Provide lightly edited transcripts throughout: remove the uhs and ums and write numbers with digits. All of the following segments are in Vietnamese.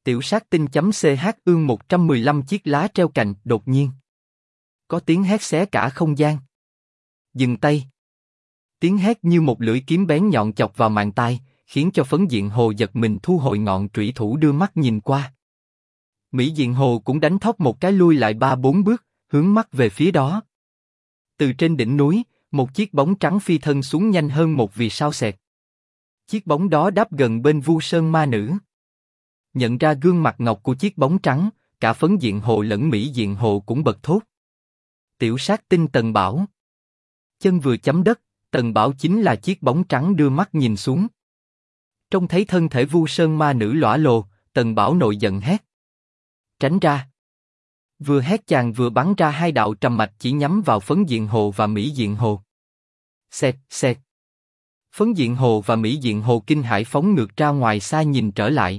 Tiểu sát tinh.ch ương 115 chiếc lá treo cành, đột nhiên. Có tiếng hét xé cả không gian. Dừng tay. Tiếng hét như một lưỡi kiếm bén nhọn chọc vào màng tai, khiến cho Phấn Diện Hồ giật mình thu hồi ngọn trụy thủ đưa mắt nhìn qua. Mỹ Diện Hồ cũng đánh thóp một cái lui lại 3-4 bước, hướng mắt về phía đó. Từ trên đỉnh núi, một chiếc bóng trắng phi thân xuống nhanh hơn một vì sao xẹt. Chiếc bóng đó đáp gần bên Vu Sơn Ma Nữ. Nhận ra gương mặt ngọc của chiếc bóng trắng, cả Phấn Diện Hồ lẫn Mỹ Diện Hồ cũng bật thốt. Tiểu sát tinh Tần Bảo. Chân vừa chấm đất, Tần Bảo chính là chiếc bóng trắng đưa mắt nhìn xuống. Trông thấy thân thể Vu Sơn Ma Nữ lõa lồ, Tần Bảo nội giận hét. Tránh ra. Vừa hét chàng vừa bắn ra hai đạo trầm mạch chỉ nhắm vào Phấn Diện Hồ và Mỹ Diện Hồ. Xẹt, xẹt. Phấn Diện Hồ và Mỹ Diện Hồ kinh hãi phóng ngược ra ngoài xa nhìn trở lại.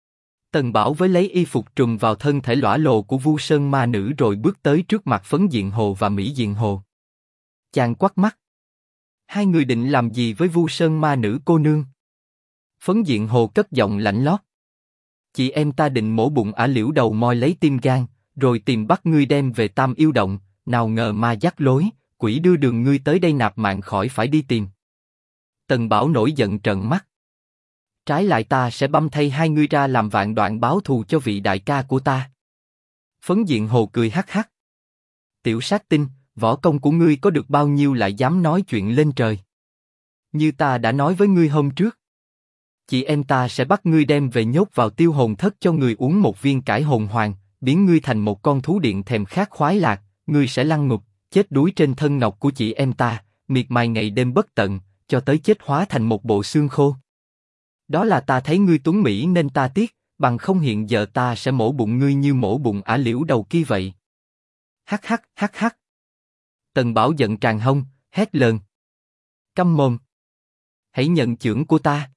Tần Bảo với lấy y phục trùm vào thân thể lõa lồ của Vu Sơn Ma Nữ rồi bước tới trước mặt Phấn Diện Hồ và Mỹ Diện Hồ. Chàng quắt mắt. Hai người định làm gì với Vu Sơn Ma Nữ cô nương? Phấn Diện Hồ cất giọng lạnh lót. Chị em ta định mổ bụng ả Liễu đầu moi lấy tim gan, rồi tìm bắt ngươi đem về Tam Yêu Động, nào ngờ ma dắt lối, quỷ đưa đường ngươi tới đây nạp mạng khỏi phải đi tìm. Tần Bảo nổi giận trợn mắt. Trái lại ta sẽ băm thay hai ngươi ra làm vạn đoạn báo thù cho vị đại ca của ta. Phấn Diện Hồ cười hắc hắc. Tiểu sát tinh, võ công của ngươi có được bao nhiêu lại dám nói chuyện lên trời? Như ta đã nói với ngươi hôm trước. Chị em ta sẽ bắt ngươi đem về nhốt vào tiêu hồn thất cho người uống một viên cải hồn hoàng, biến ngươi thành một con thú điện thèm khát khoái lạc, ngươi sẽ lăn ngục, chết đuối trên thân ngọc của chị em ta, miệt mài ngày đêm bất tận, cho tới chết hóa thành một bộ xương khô. Đó là ta thấy ngươi tuấn mỹ nên ta tiếc, bằng không hiện giờ ta sẽ mổ bụng ngươi như mổ bụng ả Liễu đầu kia vậy. Hắc hắc hắc hắc. Tần Bảo giận tràn hông, hét lớn. Câm mồm. Hãy nhận chưởng của ta.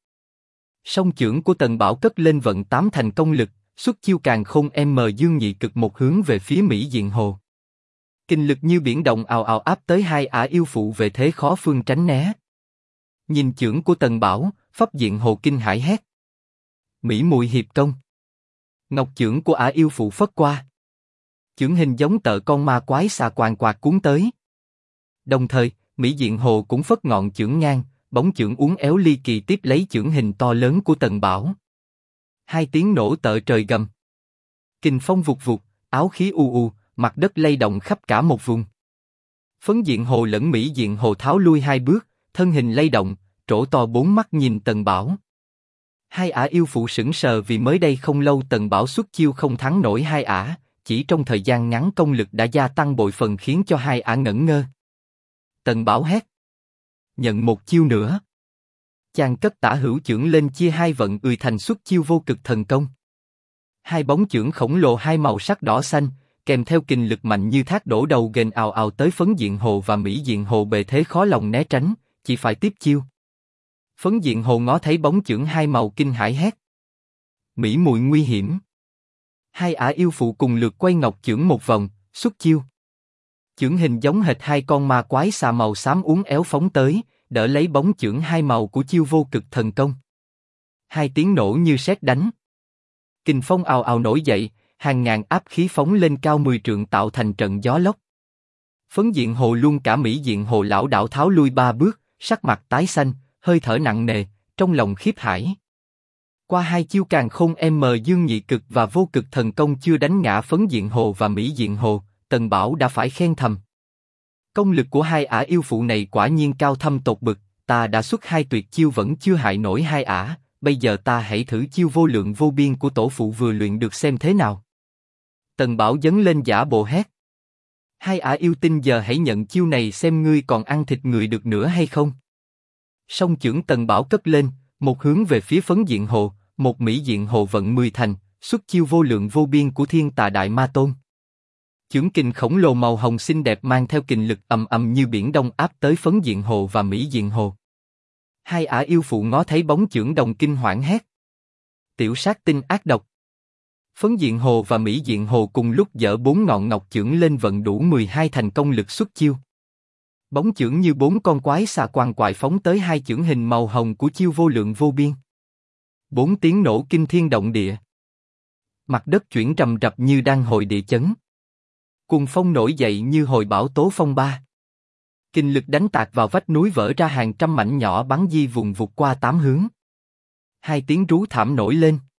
Song chưởng của Tần Bảo cất lên vận 8 thành công lực, xuất chiêu càn khôn dương nhị cực một hướng về phía Mỹ Diện Hồ. Kinh lực như biển động ào ào áp tới hai ả yêu phụ về thế khó phương tránh né. Nhìn chưởng của Tần Bảo, Pháp Diện Hồ kinh hãi hét. Mỹ Mùi hiệp công. Ngọc chưởng của ả yêu phụ phất qua. Chưởng hình giống tợ con ma quái xà quàng quạt cuốn tới. Đồng thời, Mỹ Diện Hồ cũng phất ngọn chưởng ngang, bóng chưởng uốn éo ly kỳ tiếp lấy chưởng hình to lớn của Tần Bảo. Hai tiếng nổ tợ trời gầm. Kình phong vụt vụt, áo khí u u, mặt đất lay động khắp cả một vùng. Phấn Diện Hồ lẫn Mỹ Diện Hồ tháo lui hai bước, thân hình lay động, trổ to bốn mắt nhìn Tần Bảo. Hai ả yêu phụ sững sờ vì mới đây không lâu Tần Bảo xuất chiêu không thắng nổi hai ả, chỉ trong thời gian ngắn công lực đã gia tăng bội phần khiến cho hai ả ngẩn ngơ. Tần Bảo hét. Nhận một chiêu nữa. Chàng cất tả hữu chưởng lên chia hai vận thành xuất chiêu vô cực thần công. Hai bóng chưởng khổng lồ hai màu sắc đỏ xanh, kèm theo kình lực mạnh như thác đổ đầu ghềnh ào ào tới Phấn Diện Hồ và Mỹ Diện Hồ bề thế khó lòng né tránh, chỉ phải tiếp chiêu. Phấn Diện Hồ ngó thấy bóng chưởng hai màu kinh hãi hét. Mỹ Mùi nguy hiểm. Hai ả yêu phụ cùng lượt quay ngọc chưởng một vòng, xuất chiêu. Chưởng hình giống hệt hai con ma quái xà màu xám uốn éo phóng tới, đỡ lấy bóng chưởng hai màu của chiêu vô cực thần công. Hai tiếng nổ như sét đánh. Kình phong ào ào nổi dậy, hàng ngàn áp khí phóng lên cao 10 trượng tạo thành trận gió lốc. Phấn Diện Hồ luôn cả Mỹ Diện Hồ lão đảo tháo lui 3 bước, sắc mặt tái xanh, hơi thở nặng nề, trong lòng khiếp hải. Qua hai chiêu càn khôn dương nhị cực và vô cực thần công chưa đánh ngã Phấn Diện Hồ và Mỹ Diện Hồ, Tần Bảo đã phải khen thầm. Công lực của hai ả yêu phụ này quả nhiên cao thâm tột bực, ta đã xuất hai tuyệt chiêu vẫn chưa hại nổi hai ả, bây giờ ta hãy thử chiêu vô lượng vô biên của tổ phụ vừa luyện được xem thế nào. Tần Bảo dấn lên giả bộ hét. Hai ả yêu tinh giờ hãy nhận chiêu này xem ngươi còn ăn thịt người được nữa hay không. Song chưởng Tần Bảo cất lên, một hướng về phía Phấn Diện Hồ, một Mỹ Diện Hồ vận 10 thành, xuất chiêu vô lượng vô biên của Thiên Tà Đại Ma Tôn. Chưởng kình khổng lồ màu hồng xinh đẹp mang theo kình lực ầm ầm như biển đông áp tới Phấn Diện Hồ và Mỹ Diện Hồ. Hai ả yêu phụ ngó thấy bóng chưởng đồng kinh hoảng hét. Tiểu sát tinh ác độc. Phấn Diện Hồ và Mỹ Diện Hồ cùng lúc giở 4 ngọn ngọc chưởng lên vận đủ 12 thành công lực xuất chiêu. Bóng chưởng như 4 con quái xà quằn quại phóng tới hai chưởng hình màu hồng của chiêu vô lượng vô biên. 4 tiếng nổ kinh thiên động địa. Mặt đất chuyển rầm rập như đang hồi địa chấn. Cuồng phong nổi dậy như hồi bão tố phong ba. Kình lực đánh tạt vào vách núi vỡ ra hàng trăm mảnh nhỏ bắn di vùng vụt qua tám hướng. Hai tiếng rú thảm nổi lên.